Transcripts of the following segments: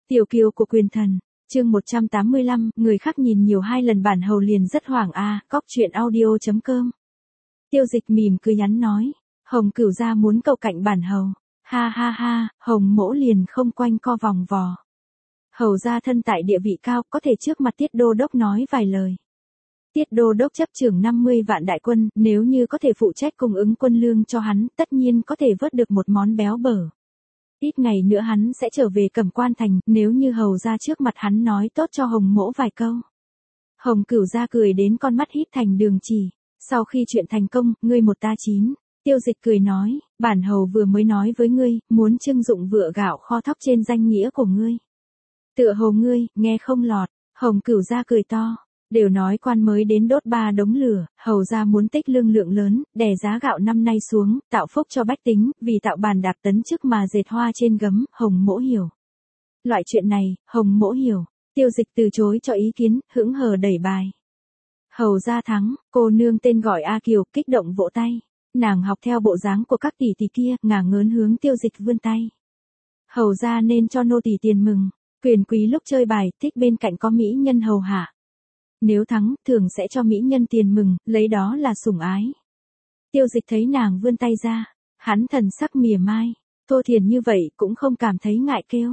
Tiểu kiều của quyền thần, chương 185, người khác nhìn nhiều 2 lần bản hầu liền rất hoảng a. Cóc truyện audio.com. Tiêu Dịch mỉm cười nhắn nói, Hồng Cửu gia muốn cầu cạnh bản hầu. Ha ha ha, Hồng mỗ liền không quanh co vòng vò. Hầu gia thân tại địa vị cao, có thể trước mặt Tiết Đô Đốc nói vài lời. Tiết Đô Đốc chấp trưởng 50 vạn đại quân, nếu như có thể phụ trách cung ứng quân lương cho hắn, tất nhiên có thể vớt được một món béo bở. Ít ngày nữa hắn sẽ trở về Cẩm Quan thành, nếu như hầu ra trước mặt hắn nói tốt cho Hồng mỗ vài câu. Hồng Cửu gia cười đến con mắt híp thành đường chỉ. Sau khi chuyện thành công, ngươi một ta chín. Tiêu Dịch cười nói, bản hầu vừa mới nói với ngươi, muốn trưng dụng vựa gạo kho thóc trên danh nghĩa của ngươi. Tựa hồ ngươi, nghe không lọt. Hồng Cửu gia cười to. Đều nói quan mới đến đốt 3 đống lửa, hầu ra muốn tích lương lượng lớn, đè giá gạo năm nay xuống, tạo phúc cho bách tính, vì tạo bàn đạp tấn chức mà dệt hoa trên gấm, Hồng mỗ hiểu. Loại chuyện này, Hồng mỗ hiểu. Tiêu Dịch từ chối cho ý kiến, hững hờ đẩy bài. Hầu ra thắng, cô nương tên gọi A Kiều, kích động vỗ tay. Nàng học theo bộ dáng của các tỷ tỷ kia, ngả ngớn hướng Tiêu Dịch vươn tay. Hầu ra nên cho nô tỷ tiền mừng, quyền quý lúc chơi bài, thích bên cạnh có mỹ nhân hầu hạ. Nếu thắng, thường sẽ cho mỹ nhân tiền mừng, lấy đó là sủng ái. Tiêu Dịch thấy nàng vươn tay ra, hắn thần sắc mỉa mai, Thô Thiền như vậy cũng không cảm thấy ngại kêu.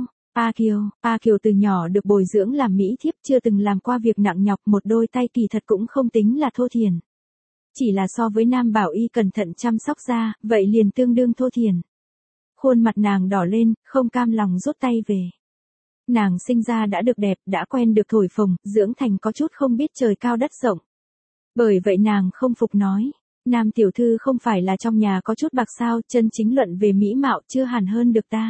A Kiều từ nhỏ được bồi dưỡng làm mỹ thiếp, chưa từng làm qua việc nặng nhọc, một đôi tay kỳ thật cũng không tính là thô thiển. Chỉ là so với Nam Bảo Y cẩn thận chăm sóc ra, vậy liền tương đương thô thiển. Khuôn mặt nàng đỏ lên, không cam lòng rút tay về. Nàng sinh ra đã được đẹp, đã quen được thổi phồng, dưỡng thành có chút không biết trời cao đất rộng. Bởi vậy nàng không phục nói, Nam tiểu thư không phải là trong nhà có chút bạc sao, chân chính luận về mỹ mạo chưa hẳn hơn được ta.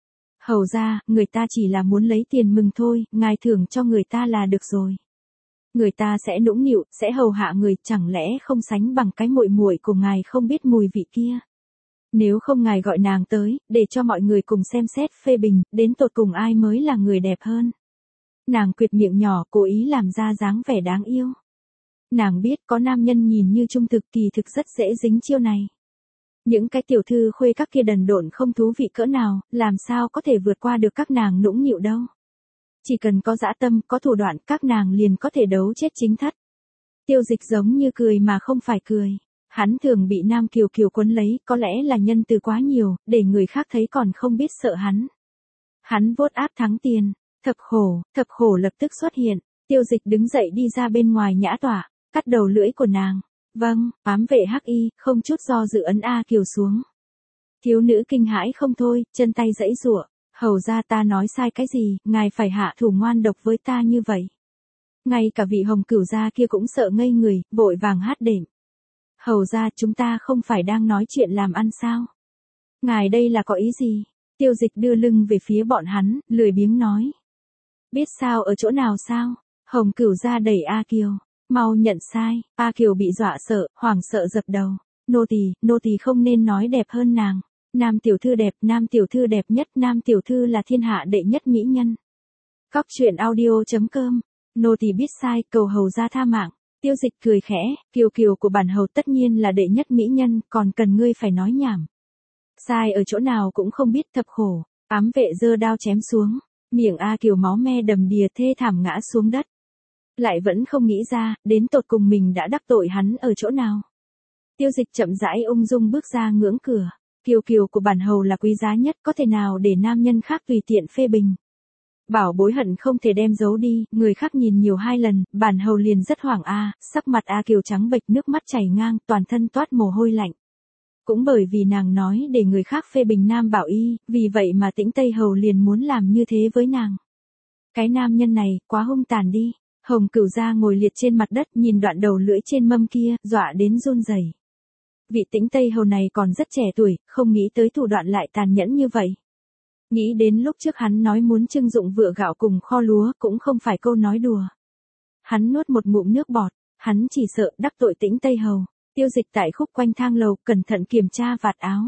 Hầu ra, người ta chỉ là muốn lấy tiền mừng thôi, ngài thưởng cho người ta là được rồi. Người ta sẽ nũng nịu, sẽ hầu hạ người, chẳng lẽ không sánh bằng cái muội muội của ngài không biết mùi vị kia. Nếu không ngài gọi nàng tới, để cho mọi người cùng xem xét phê bình, đến tột cùng ai mới là người đẹp hơn. Nàng quyệt miệng nhỏ, cố ý làm ra dáng vẻ đáng yêu. Nàng biết có nam nhân nhìn như trung thực, kỳ thực rất dễ dính chiêu này. Những cái tiểu thư khuê các kia đần độn không thú vị cỡ nào, làm sao có thể vượt qua được các nàng nũng nịu đâu. Chỉ cần có dã tâm, có thủ đoạn, các nàng liền có thể đấu chết chính thất. Tiêu Dịch giống như cười mà không phải cười. Hắn thường bị Nam Kiều Kiều quấn lấy, có lẽ là nhân từ quá nhiều, để người khác thấy còn không biết sợ hắn. Hắn vốt áp thắng tiền, thập khổ lập tức xuất hiện. Tiêu Dịch đứng dậy đi ra bên ngoài nhã tỏa, cắt đầu lưỡi của nàng. Vâng, ám vệ hắc y, không chút do dự ấn A Kiều xuống. Thiếu nữ kinh hãi không thôi, chân tay giãy giụa. Hầu ra ta nói sai cái gì, ngài phải hạ thủ ngoan độc với ta như vậy. Ngay cả vị Hồng Cửu gia kia cũng sợ ngây người, vội vàng hát đệm. Hầu ra, chúng ta không phải đang nói chuyện làm ăn sao? Ngài đây là có ý gì? Tiêu Dịch đưa lưng về phía bọn hắn, lười biếng nói. Biết sao ở chỗ nào sao? Hồng Cửu gia đẩy A Kiều. Mau nhận sai. A Kiều bị dọa sợ, hoảng sợ dập đầu. Nô tỳ không nên nói đẹp hơn nàng. Nam tiểu thư đẹp nhất, Nam tiểu thư là thiên hạ đệ nhất mỹ nhân. Cóc truyện audio.com. Nô tỳ biết sai, cầu hầu ra tha mạng. Tiêu Dịch cười khẽ, Kiều của bản hầu tất nhiên là đệ nhất mỹ nhân, còn cần ngươi phải nói nhảm. Sai ở chỗ nào cũng không biết, thập khổ. Ám vệ giơ đao chém xuống, miệng A Kiều máu me đầm đìa thê thảm ngã xuống đất. Lại vẫn không nghĩ ra, đến tột cùng mình đã đắc tội hắn ở chỗ nào. Tiêu Dịch chậm rãi ung dung bước ra ngưỡng cửa. Kiều của bản hầu là quý giá nhất, có thể nào để nam nhân khác tùy tiện phê bình. Bảo bối hận không thể đem giấu đi, người khác nhìn nhiều 2 lần, bản hầu liền rất hoảng sắc mặt A Kiều trắng bệch, nước mắt chảy ngang, toàn thân toát mồ hôi lạnh. Cũng bởi vì nàng nói để người khác phê bình Nam Bảo Y, vì vậy mà Tĩnh Tây Hầu liền muốn làm như thế với nàng. Cái nam nhân này, quá hung tàn đi. Hồng Cửu gia ngồi liệt trên mặt đất, nhìn đoạn đầu lưỡi trên mâm kia, dọa đến run rẩy. Vị Tĩnh Tây Hầu này còn rất trẻ tuổi, không nghĩ tới thủ đoạn lại tàn nhẫn như vậy. Nghĩ đến lúc trước hắn nói muốn trưng dụng vựa gạo cùng kho lúa, cũng không phải câu nói đùa. Hắn nuốt một ngụm nước bọt, hắn chỉ sợ đắc tội Tĩnh Tây Hầu. Tiêu Dịch tại khúc quanh thang lầu, cẩn thận kiểm tra vạt áo.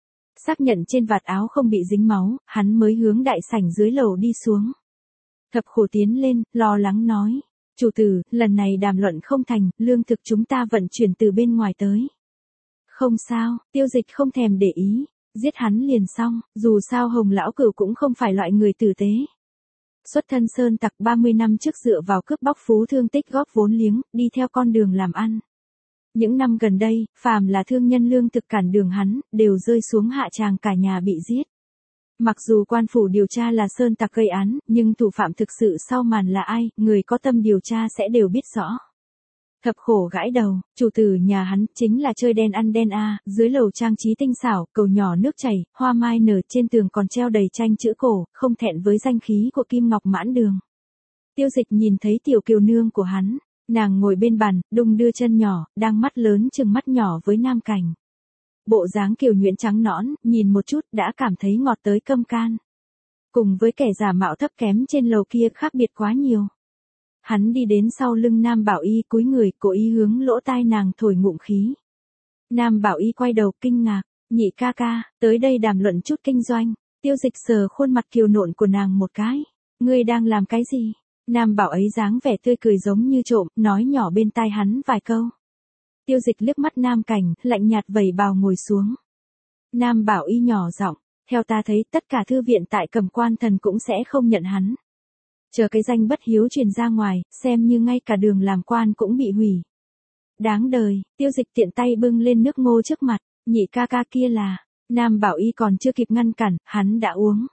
Xác nhận trên vạt áo không bị dính máu, hắn mới hướng đại sảnh dưới lầu đi xuống. Thập khổ tiến lên, lo lắng nói. Chủ tử, lần này đàm luận không thành, lương thực chúng ta vận chuyển từ bên ngoài tới. Không sao, Tiêu Dịch không thèm để ý. Giết hắn liền xong, dù sao Hồng lão cửu cũng không phải loại người tử tế. Xuất thân sơn tặc 30 năm trước dựa vào cướp bóc phú thương tích góp vốn liếng, đi theo con đường làm ăn. Những năm gần đây, phàm là thương nhân lương thực cản đường hắn, đều rơi xuống hạ tràng cả nhà bị giết. Mặc dù quan phủ điều tra là sơn tặc gây án, nhưng thủ phạm thực sự sau màn là ai, người có tâm điều tra sẽ đều biết rõ. Thập khổ gãi đầu, chủ tử nhà hắn chính là chơi đen ăn đen a, dưới lầu trang trí tinh xảo, cầu nhỏ nước chảy, hoa mai nở, trên tường còn treo đầy tranh chữ cổ, không thẹn với danh khí của Kim Ngọc Mãn Đường. Tiêu Dịch nhìn thấy tiểu kiều nương của hắn, nàng ngồi bên bàn, đung đưa chân nhỏ, đang mắt lớn chừng mắt nhỏ với Nam Cảnh. Bộ dáng kiều nhuyễn trắng nõn, nhìn một chút đã cảm thấy ngọt tới câm can. Cùng với kẻ giả mạo thấp kém trên lầu kia khác biệt quá nhiều. Hắn đi đến sau lưng Nam Bảo Y cúi người, cố ý hướng lỗ tai nàng thổi ngụm khí. Nam Bảo Y quay đầu kinh ngạc, nhị ca ca, tới đây đàm luận chút kinh doanh. Tiêu Dịch sờ khuôn mặt kiều nộn của nàng một cái. Ngươi đang làm cái gì? Nam Bảo ấy dáng vẻ tươi cười giống như trộm, nói nhỏ bên tai hắn vài câu. Tiêu Dịch liếc mắt Nam Cảnh, lạnh nhạt vẩy bào ngồi xuống. Nam Bảo Y nhỏ giọng, theo ta thấy tất cả thư viện tại Cẩm Quan Thần cũng sẽ không nhận hắn. Chờ cái danh bất hiếu truyền ra ngoài, xem như ngay cả đường làm quan cũng bị hủy. Đáng đời, Tiêu Dịch tiện tay bưng lên nước ngô trước mặt, nhị ca ca kia là, Nam Bảo Y còn chưa kịp ngăn cản, hắn đã uống.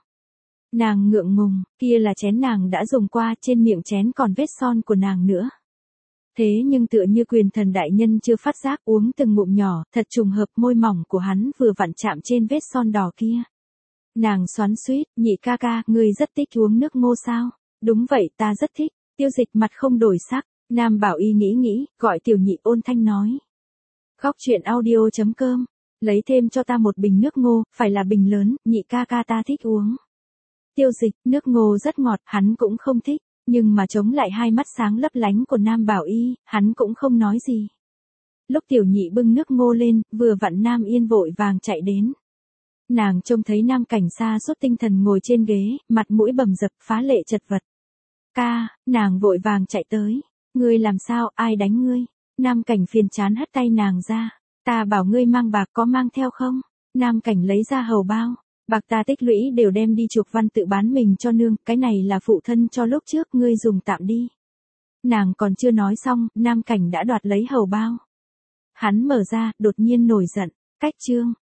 Nàng ngượng ngùng, kia là chén nàng đã dùng qua, trên miệng chén còn vết son của nàng nữa. Thế nhưng tựa như quyền thần đại nhân chưa phát giác uống từng ngụm nhỏ, thật trùng hợp môi mỏng của hắn vừa vặn chạm trên vết son đỏ kia. Nàng xoắn xuýt, nhị ca ca, ngươi rất thích uống nước ngô sao? Đúng vậy, ta rất thích. Tiêu Dịch mặt không đổi sắc, Nam Bảo Y nghĩ, gọi tiểu nhị ôn thanh nói. Góc truyện audio.com, lấy thêm cho ta một bình nước ngô, phải là bình lớn, nhị ca ca ta thích uống. Tiêu Dịch, nước ngô rất ngọt, hắn cũng không thích, nhưng mà chống lại hai mắt sáng lấp lánh của Nam Bảo Y, hắn cũng không nói gì. Lúc tiểu nhị bưng nước ngô lên, vừa vặn Nam Yên vội vàng chạy đến. Nàng trông thấy Nam Cảnh xa suốt tinh thần ngồi trên ghế, mặt mũi bầm dập phá lệ chật vật. Ca, nàng vội vàng chạy tới. Ngươi làm sao, ai đánh ngươi? Nam Cảnh phiền chán hất tay nàng ra. Ta bảo ngươi mang bạc có mang theo không? Nam Cảnh lấy ra hầu bao. Bạc ta tích lũy đều đem đi chuộc văn tự bán mình cho nương, cái này là phụ thân cho lúc trước ngươi dùng tạm đi. Nàng còn chưa nói xong, Nam Cảnh đã đoạt lấy hầu bao. Hắn mở ra, đột nhiên nổi giận. Cách chương.